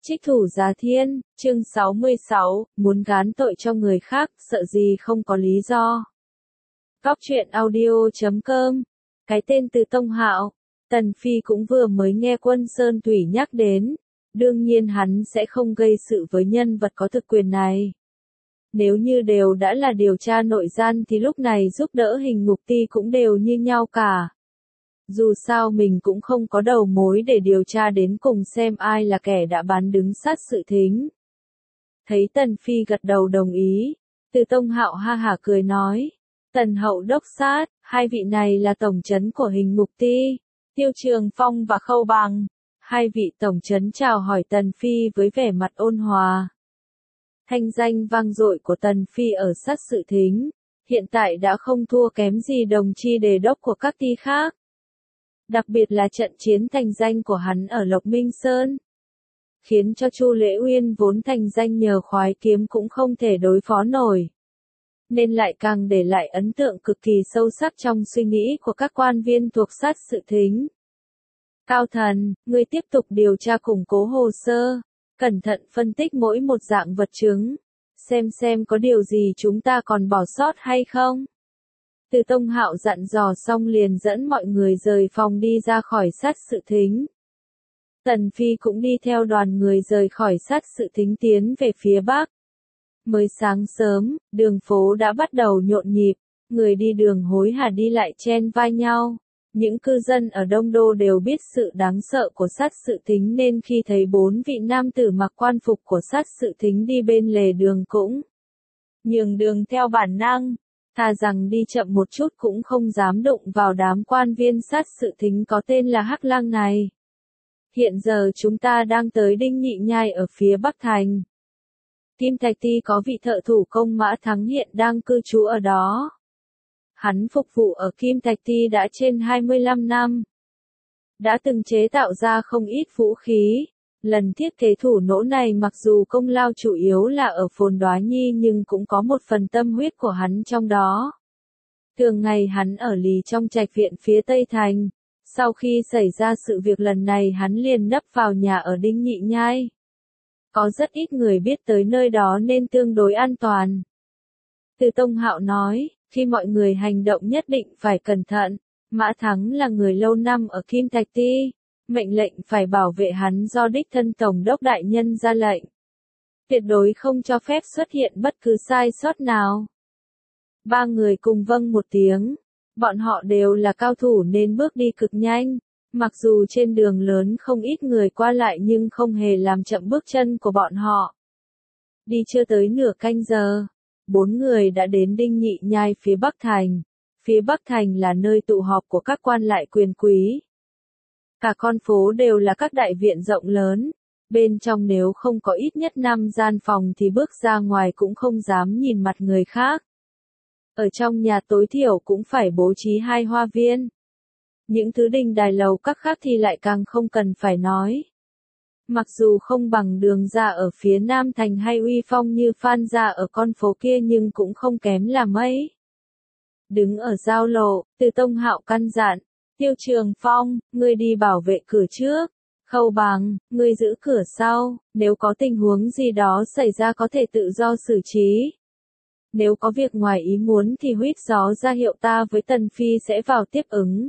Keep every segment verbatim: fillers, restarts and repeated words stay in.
Trích thủ Giá Thiên, chương sáu mươi sáu, muốn gán tội cho người khác, sợ gì không có lý do. Góc truyện audio chấm com. Cái tên Từ Tông Hạo, Tần Phi cũng vừa mới nghe Quân Sơn Thủy nhắc đến. Đương nhiên hắn sẽ không gây sự với nhân vật có thực quyền này. Nếu như đều đã là điều tra nội gian thì lúc này giúp đỡ Hình Ngục Ti cũng đều như nhau cả. Dù sao mình cũng không có đầu mối để điều tra đến cùng xem ai là kẻ đã bán đứng sát sự thính. Thấy Tần Phi gật đầu đồng ý, Từ Tông Hạo ha hả cười nói, Tần Hậu đốc sát, hai vị này là tổng trấn của Hình Ngục Ti, Tiêu Trường Phong và Khâu Bằng. Hai vị tổng trấn chào hỏi Tần Phi với vẻ mặt ôn hòa. Thanh danh vang dội của Tần Phi ở sát sự thính, hiện tại đã không thua kém gì đồng chi đề đốc của các ti khác. Đặc biệt là trận chiến thành danh của hắn ở Lộc Minh Sơn, khiến cho Chu Lễ Uyên vốn thành danh nhờ khoái kiếm cũng không thể đối phó nổi, nên lại càng để lại ấn tượng cực kỳ sâu sắc trong suy nghĩ của các quan viên thuộc sát sự thính. Cao thần, ngươi tiếp tục điều tra củng cố hồ sơ, cẩn thận phân tích mỗi một dạng vật chứng, xem xem có điều gì chúng ta còn bỏ sót hay không. Từ Tông Hạo dặn dò xong liền dẫn mọi người rời phòng đi ra khỏi sát sự thính. Tần Phi cũng đi theo đoàn người rời khỏi sát sự thính tiến về phía bắc. Mới sáng sớm, đường phố đã bắt đầu nhộn nhịp, người đi đường hối hả đi lại chen vai nhau. Những cư dân ở Đông Đô đều biết sự đáng sợ của sát sự thính nên khi thấy bốn vị nam tử mặc quan phục của sát sự thính đi bên lề đường cũng nhường đường theo bản năng. Thà rằng đi chậm một chút cũng không dám đụng vào đám quan viên sát sự thính có tên là Hắc Lang này. Hiện giờ chúng ta đang tới Đinh Nhị Nhai ở phía Bắc Thành. Kim Thạch Ti có vị thợ thủ công Mã Thắng hiện đang cư trú ở đó. Hắn phục vụ ở Kim Thạch Ti đã trên hai mươi lăm năm. Đã từng chế tạo ra không ít vũ khí. Lần thiết kế thủ nỗ này mặc dù công lao chủ yếu là ở Phồn Đoá Nhi nhưng cũng có một phần tâm huyết của hắn trong đó. Thường ngày hắn ở lì trong trạch viện phía Tây Thành. Sau khi xảy ra sự việc lần này hắn liền nấp vào nhà ở Đinh Nhị Nhai. Có rất ít người biết tới nơi đó nên tương đối an toàn. Từ Tông Hạo nói, khi mọi người hành động nhất định phải cẩn thận. Mã Thắng là người lâu năm ở Kim Thạch Ti. Mệnh lệnh phải bảo vệ hắn do đích thân Tổng đốc đại nhân ra lệnh. Tuyệt đối không cho phép xuất hiện bất cứ sai sót nào. Ba người cùng vâng một tiếng. Bọn họ đều là cao thủ nên bước đi cực nhanh. Mặc dù trên đường lớn không ít người qua lại nhưng không hề làm chậm bước chân của bọn họ. Đi chưa tới nửa canh giờ, bốn người đã đến Đinh Nhị Nhai phía Bắc Thành. Phía Bắc Thành là nơi tụ họp của các quan lại quyền quý. Cả con phố đều là các đại viện rộng lớn, bên trong nếu không có ít nhất năm gian phòng thì bước ra ngoài cũng không dám nhìn mặt người khác. Ở trong nhà tối thiểu cũng phải bố trí hai hoa viên. Những thứ đình đài lầu các khác thì lại càng không cần phải nói. Mặc dù không bằng Đường gia ở phía Nam Thành hay uy phong như Phan gia ở con phố kia nhưng cũng không kém là mấy. Đứng ở giao lộ, Từ Tông Hạo căn dặn. Tiêu Trường Phong, ngươi đi bảo vệ cửa trước. Khâu Bằng, ngươi giữ cửa sau, nếu có tình huống gì đó xảy ra có thể tự do xử trí. Nếu có việc ngoài ý muốn thì huýt gió ra hiệu ta với Tần Phi sẽ vào tiếp ứng.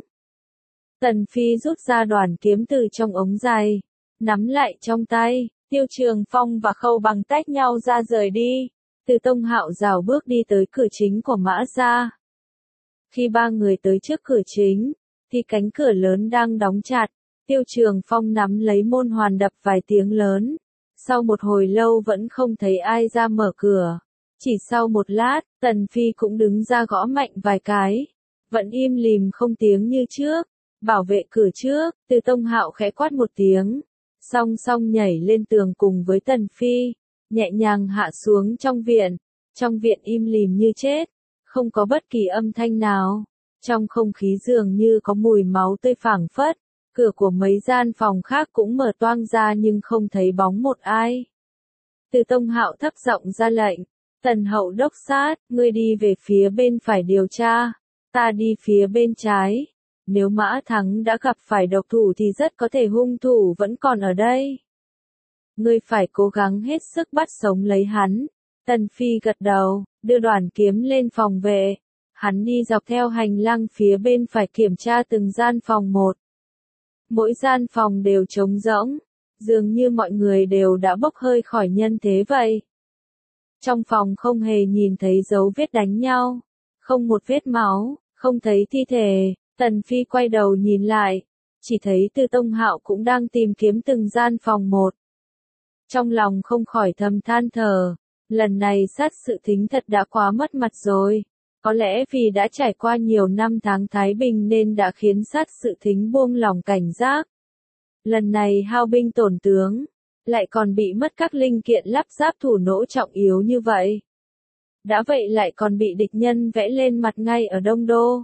Tần Phi rút ra đoàn kiếm từ trong ống dài, nắm lại trong tay, Tiêu Trường Phong và Khâu Bằng tách nhau ra rời đi. Từ Tông Hạo rào bước đi tới cửa chính của Mã gia. Khi ba người tới trước cửa chính, thì cánh cửa lớn đang đóng chặt, Tiêu Trường Phong nắm lấy môn hoàn đập vài tiếng lớn. Sau một hồi lâu vẫn không thấy ai ra mở cửa. Chỉ sau một lát, Tần Phi cũng đứng ra gõ mạnh vài cái. Vẫn im lìm không tiếng như trước. Bảo vệ cửa trước, Từ Tông Hạo khẽ quát một tiếng. Song song nhảy lên tường cùng với Tần Phi. Nhẹ nhàng hạ xuống trong viện. Trong viện im lìm như chết. Không có bất kỳ âm thanh nào. Trong không khí dường như có mùi máu tươi phảng phất, cửa của mấy gian phòng khác cũng mở toang ra nhưng không thấy bóng một ai. Từ Tông Hạo thấp giọng ra lệnh, Tần Hậu đốc sát, ngươi đi về phía bên phải điều tra, ta đi phía bên trái. Nếu Mã Thắng đã gặp phải độc thủ thì rất có thể hung thủ vẫn còn ở đây. Ngươi phải cố gắng hết sức bắt sống lấy hắn. Tần Phi gật đầu, đưa đoàn kiếm lên phòng vệ. Hắn đi dọc theo hành lang phía bên phải kiểm tra từng gian phòng một. Mỗi gian phòng đều trống rỗng, dường như mọi người đều đã bốc hơi khỏi nhân thế vậy. Trong phòng không hề nhìn thấy dấu vết đánh nhau, không một vết máu, không thấy thi thể. Tần Phi quay đầu nhìn lại, chỉ thấy Từ Tông Hạo cũng đang tìm kiếm từng gian phòng một. Trong lòng không khỏi thầm than thở, lần này sát sự thính thật đã quá mất mặt rồi. Có lẽ vì đã trải qua nhiều năm tháng thái bình nên đã khiến sát sự thính buông lỏng cảnh giác. Lần này hao binh tổn tướng, lại còn bị mất các linh kiện lắp ráp thủ nỗ trọng yếu như vậy. Đã vậy lại còn bị địch nhân vẽ lên mặt ngay ở Đông Đô.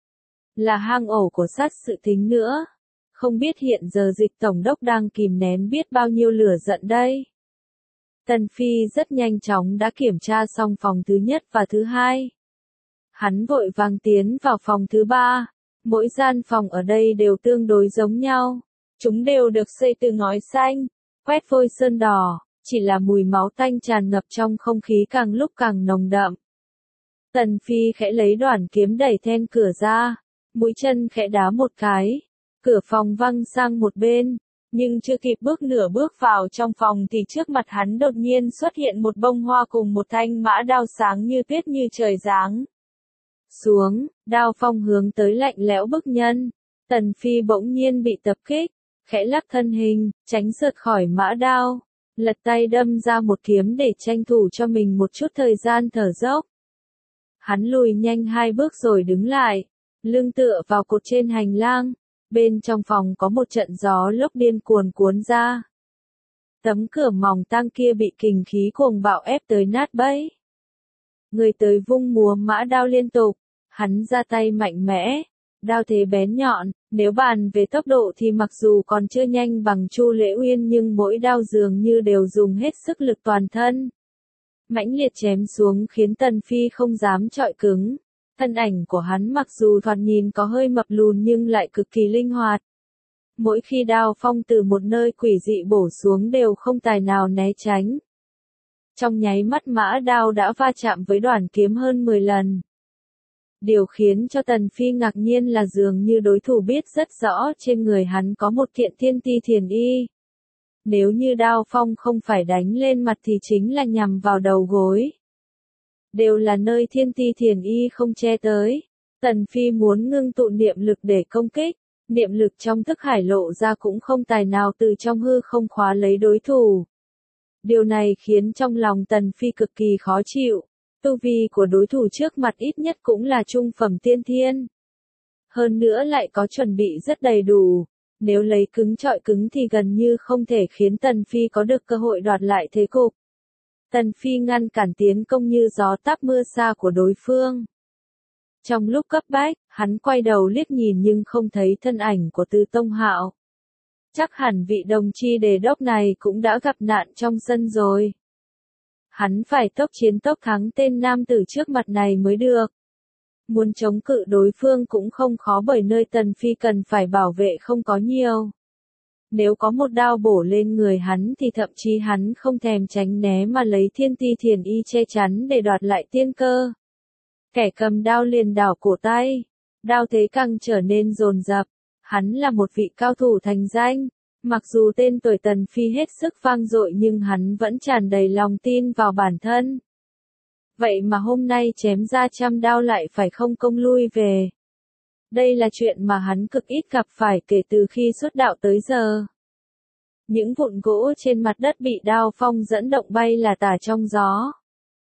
Là hang ổ của sát sự thính nữa. Không biết hiện giờ Dịch Tổng đốc đang kìm nén biết bao nhiêu lửa giận đây. Tần Phi rất nhanh chóng đã kiểm tra xong phòng thứ nhất và thứ hai. Hắn vội vàng tiến vào phòng thứ ba. Mỗi gian phòng ở đây đều tương đối giống nhau. Chúng đều được xây từ ngói xanh, quét vôi sơn đỏ, chỉ là mùi máu tanh tràn ngập trong không khí càng lúc càng nồng đậm. Tần Phi khẽ lấy đoản kiếm đẩy then cửa ra, mũi chân khẽ đá một cái, cửa phòng văng sang một bên, nhưng chưa kịp bước nửa bước vào trong phòng thì trước mặt hắn đột nhiên xuất hiện một bông hoa cùng một thanh mã đao sáng như tuyết như trời giáng. Xuống, đao phong hướng tới lạnh lẽo bức nhân, Tần Phi bỗng nhiên bị tập kích, khẽ lắc thân hình, tránh sượt khỏi mã đao, lật tay đâm ra một kiếm để tranh thủ cho mình một chút thời gian thở dốc. Hắn lùi nhanh hai bước rồi đứng lại, lưng tựa vào cột trên hành lang, bên trong phòng có một trận gió lốc điên cuồn cuốn ra. Tấm cửa mỏng tang kia bị kình khí cuồng bạo ép tới nát bấy. Người tới vung múa mã đao liên tục, hắn ra tay mạnh mẽ, đao thế bén nhọn, nếu bàn về tốc độ thì mặc dù còn chưa nhanh bằng Chu Lễ Uyên nhưng mỗi đao dường như đều dùng hết sức lực toàn thân. Mãnh liệt chém xuống khiến Tần Phi không dám chọi cứng. Thân ảnh của hắn mặc dù thoạt nhìn có hơi mập lùn nhưng lại cực kỳ linh hoạt. Mỗi khi đao phong từ một nơi quỷ dị bổ xuống đều không tài nào né tránh. Trong nháy mắt mã đao đã va chạm với đoản kiếm hơn mười lần. Điều khiến cho Tần Phi ngạc nhiên là dường như đối thủ biết rất rõ trên người hắn có một kiện thiên ti thiền y. Nếu như đao phong không phải đánh lên mặt thì chính là nhằm vào đầu gối. Đều là nơi thiên ti thiền y không che tới. Tần Phi muốn ngưng tụ niệm lực để công kích, niệm lực trong thức hải lộ ra cũng không tài nào từ trong hư không khóa lấy đối thủ. Điều này khiến trong lòng Tần Phi cực kỳ khó chịu. Tu vi của đối thủ trước mặt ít nhất cũng là trung phẩm tiên thiên. Hơn nữa lại có chuẩn bị rất đầy đủ. Nếu lấy cứng chọi cứng thì gần như không thể khiến Tần Phi có được cơ hội đoạt lại thế cục. Tần Phi ngăn cản tiến công như gió táp mưa xa của đối phương. Trong lúc cấp bách, hắn quay đầu liếc nhìn nhưng không thấy thân ảnh của Từ Tông Hạo. Chắc hẳn vị đồng chi đề đốc này cũng đã gặp nạn trong sân rồi. Hắn phải tốc chiến tốc thắng tên nam tử trước mặt này mới được. Muốn chống cự đối phương cũng không khó bởi nơi Tần Phi cần phải bảo vệ không có nhiều. Nếu có một đao bổ lên người hắn thì thậm chí hắn không thèm tránh né mà lấy thiên ti thiền y che chắn để đoạt lại tiên cơ. Kẻ cầm đao liền đảo cổ tay, đao thế càng trở nên dồn dập. Hắn là một vị cao thủ thành danh, mặc dù tên tuổi Tần Phi hết sức vang dội nhưng hắn vẫn tràn đầy lòng tin vào bản thân. Vậy mà hôm nay chém ra trăm đao lại phải không công lui về. Đây là chuyện mà hắn cực ít gặp phải kể từ khi xuất đạo tới giờ. Những vụn gỗ trên mặt đất bị đao phong dẫn động bay là tả trong gió.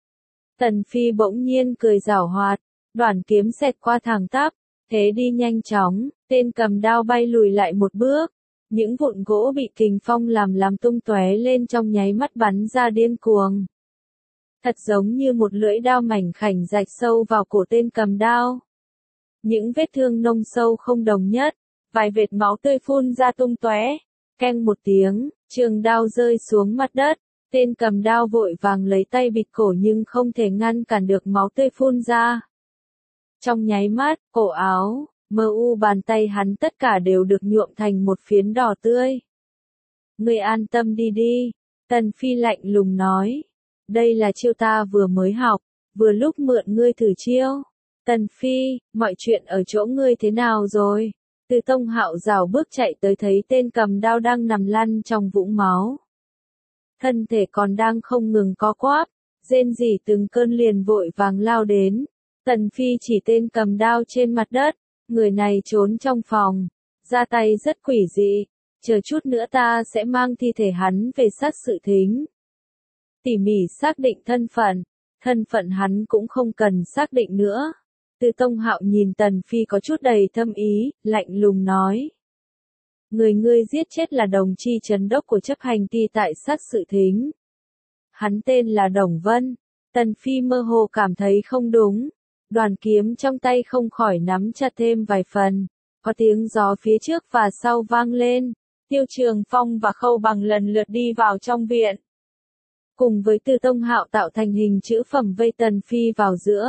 Tần Phi bỗng nhiên cười giảo hoạt, đoản kiếm xẹt qua thẳng tắp, thế đi nhanh chóng, tên cầm đao bay lùi lại một bước. Những vụn gỗ bị kình phong làm làm tung tóe lên trong nháy mắt bắn ra điên cuồng. Thật giống như một lưỡi đao mảnh khảnh rạch sâu vào cổ tên cầm đao. Những vết thương nông sâu không đồng nhất, vài vệt máu tươi phun ra tung tóe, keng một tiếng, trường đao rơi xuống mặt đất, tên cầm đao vội vàng lấy tay bịt cổ nhưng không thể ngăn cản được máu tươi phun ra. Trong nháy mắt, cổ áo, mờ u bàn tay hắn tất cả đều được nhuộm thành một phiến đỏ tươi. Ngươi an tâm đi đi, Tần Phi lạnh lùng nói. Đây là chiêu ta vừa mới học, vừa lúc mượn ngươi thử chiêu. Tần Phi, mọi chuyện ở chỗ ngươi thế nào rồi? Từ Tông Hạo rảo bước chạy tới thấy tên cầm đao đang nằm lăn trong vũng máu. Thân thể còn đang không ngừng co quắp, rên rỉ từng cơn liền vội vàng lao đến. Tần Phi chỉ tên cầm đao trên mặt đất, người này trốn trong phòng, ra tay rất quỷ dị, chờ chút nữa ta sẽ mang thi thể hắn về sát sự thính. Tỉ mỉ xác định thân phận, thân phận hắn cũng không cần xác định nữa. Từ Tông Hạo nhìn Tần Phi có chút đầy thâm ý, lạnh lùng nói. Người ngươi giết chết là đồng chi trấn đốc của chấp hành ty tại sát sự thính. Hắn tên là Đồng Vân. Tần Phi mơ hồ cảm thấy không đúng. Đoàn kiếm trong tay không khỏi nắm chặt thêm vài phần. Có tiếng gió phía trước và sau vang lên. Tiêu Trường Phong và Khâu Bằng lần lượt đi vào trong viện. Cùng với Từ Tông Hạo tạo thành hình chữ phẩm vây Tần Phi vào giữa.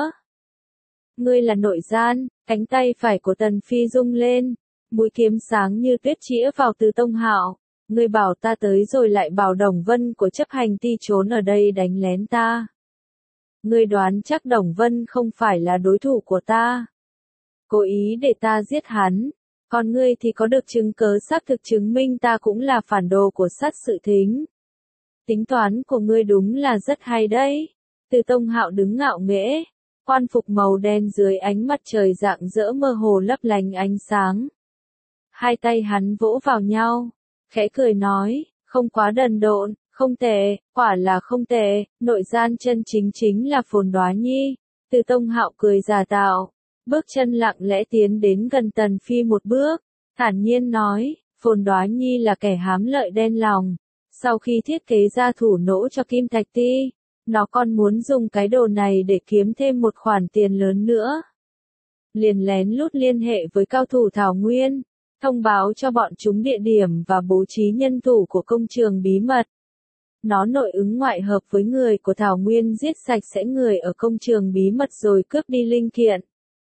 Ngươi là nội gian, cánh tay phải của Tần Phi rung lên. Mũi kiếm sáng như tuyết chĩa vào Từ Tông Hạo. Ngươi bảo ta tới rồi lại bảo Đồng Vân của chấp hành ty trốn ở đây đánh lén ta. Ngươi đoán chắc Đồng Vân không phải là đối thủ của ta. Cố ý để ta giết hắn. Còn ngươi thì có được chứng cớ xác thực chứng minh ta cũng là phản đồ của sát sự thính. Tính toán của ngươi đúng là rất hay đấy. Từ Tông Hạo đứng ngạo nghễ. Quan phục màu đen dưới ánh mặt trời rạng rỡ mơ hồ lấp lánh ánh sáng. Hai tay hắn vỗ vào nhau, khẽ cười nói, không quá đần độn, không tệ, quả là không tệ, nội gian chân chính chính là Phồn Đoá Nhi. Từ Tông Hạo cười giả tạo, bước chân lặng lẽ tiến đến gần Tần Phi một bước, thản nhiên nói, Phồn Đoá Nhi là kẻ hám lợi đen lòng. Sau khi thiết kế ra thủ nỗ cho Kim Thạch Ti, nó còn muốn dùng cái đồ này để kiếm thêm một khoản tiền lớn nữa. Liền lén lút liên hệ với cao thủ Thảo Nguyên, thông báo cho bọn chúng địa điểm và bố trí nhân thủ của công trường bí mật. Nó nội ứng ngoại hợp với người của Thảo Nguyên giết sạch sẽ người ở công trường bí mật rồi cướp đi linh kiện.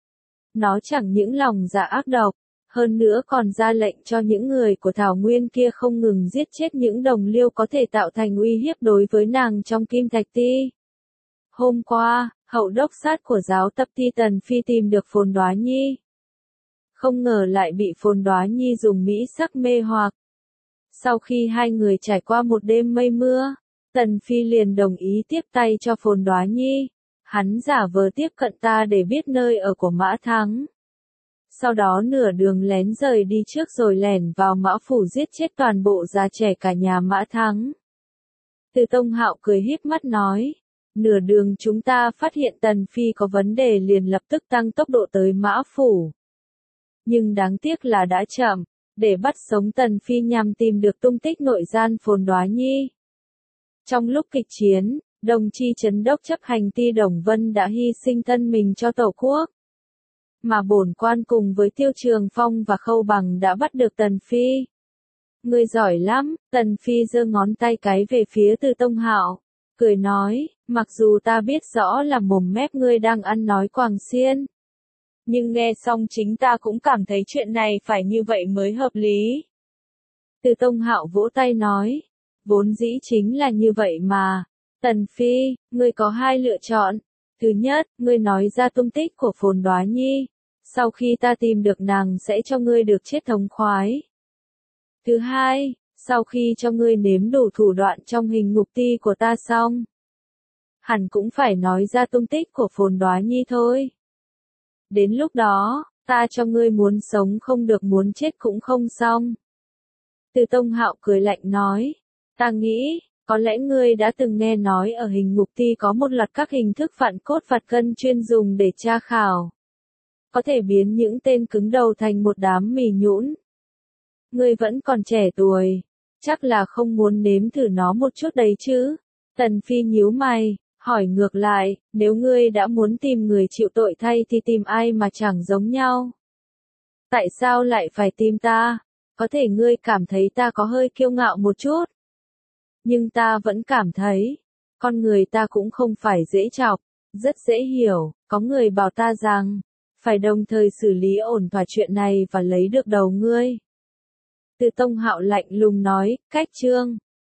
Nó chẳng những lòng dạ ác độc, hơn nữa còn ra lệnh cho những người của Thảo Nguyên kia không ngừng giết chết những đồng liêu có thể tạo thành uy hiếp đối với nàng trong Kim Thạch Ti. Hôm qua, hậu đốc sát của giáo tập Ti Tần Phi tìm được Phồn Đoá Nhi. Không ngờ lại bị Phồn Đoá Nhi dùng mỹ sắc mê hoặc. Sau khi hai người trải qua một đêm mây mưa, Tần Phi liền đồng ý tiếp tay cho Phồn Đoá Nhi. Hắn giả vờ tiếp cận ta để biết nơi ở của Mã Thắng. Sau đó nửa đường lén rời đi trước rồi lẻn vào Mã Phủ giết chết toàn bộ già trẻ cả nhà Mã Thắng. Từ Tông Hạo cười híp mắt nói, nửa đường chúng ta phát hiện Tần Phi có vấn đề liền lập tức tăng tốc độ tới Mã Phủ. Nhưng đáng tiếc là đã chậm, để bắt sống Tần Phi nhằm tìm được tung tích nội gian Phồn Đoá Nhi. Trong lúc kịch chiến, đồng chi trấn đốc chấp hành ty Đồng Vân đã hy sinh thân mình cho Tổ quốc. Mà bổn quan cùng với Tiêu Trường Phong và Khâu Bằng đã bắt được Tần Phi. Ngươi giỏi lắm, Tần Phi giơ ngón tay cái về phía Từ Tông Hạo, cười nói, mặc dù ta biết rõ là mồm mép ngươi đang ăn nói quàng xiên. Nhưng nghe xong chính ta cũng cảm thấy chuyện này phải như vậy mới hợp lý. Từ Tông Hạo vỗ tay nói, vốn dĩ chính là như vậy mà. Tần Phi, ngươi có hai lựa chọn. Thứ nhất, ngươi nói ra tung tích của Phồn Đoá Nhi. Sau khi ta tìm được nàng sẽ cho ngươi được chết thống khoái. Thứ hai, sau khi cho ngươi nếm đủ thủ đoạn trong hình ngục ti của ta xong, hẳn cũng phải nói ra tung tích của Phồn Đoá Nhi thôi. Đến lúc đó, ta cho ngươi muốn sống không được muốn chết cũng không xong. Từ Tông Hạo cười lạnh nói, ta nghĩ, có lẽ ngươi đã từng nghe nói ở hình ngục ti có một loạt các hình thức vạn cốt vặt cân chuyên dùng để tra khảo. Có thể biến những tên cứng đầu thành một đám mì nhũn. Ngươi vẫn còn trẻ tuổi, chắc là không muốn nếm thử nó một chút đấy chứ. Tần Phi nhíu mày, hỏi ngược lại, nếu ngươi đã muốn tìm người chịu tội thay thì tìm ai mà chẳng giống nhau. Tại sao lại phải tìm ta? Có thể ngươi cảm thấy ta có hơi kiêu ngạo một chút. Nhưng ta vẫn cảm thấy, con người ta cũng không phải dễ chọc, rất dễ hiểu, có người bảo ta rằng, phải đồng thời xử lý ổn thỏa chuyện này và lấy được đầu ngươi. Từ Tông Hạo lạnh lùng nói, cách chương.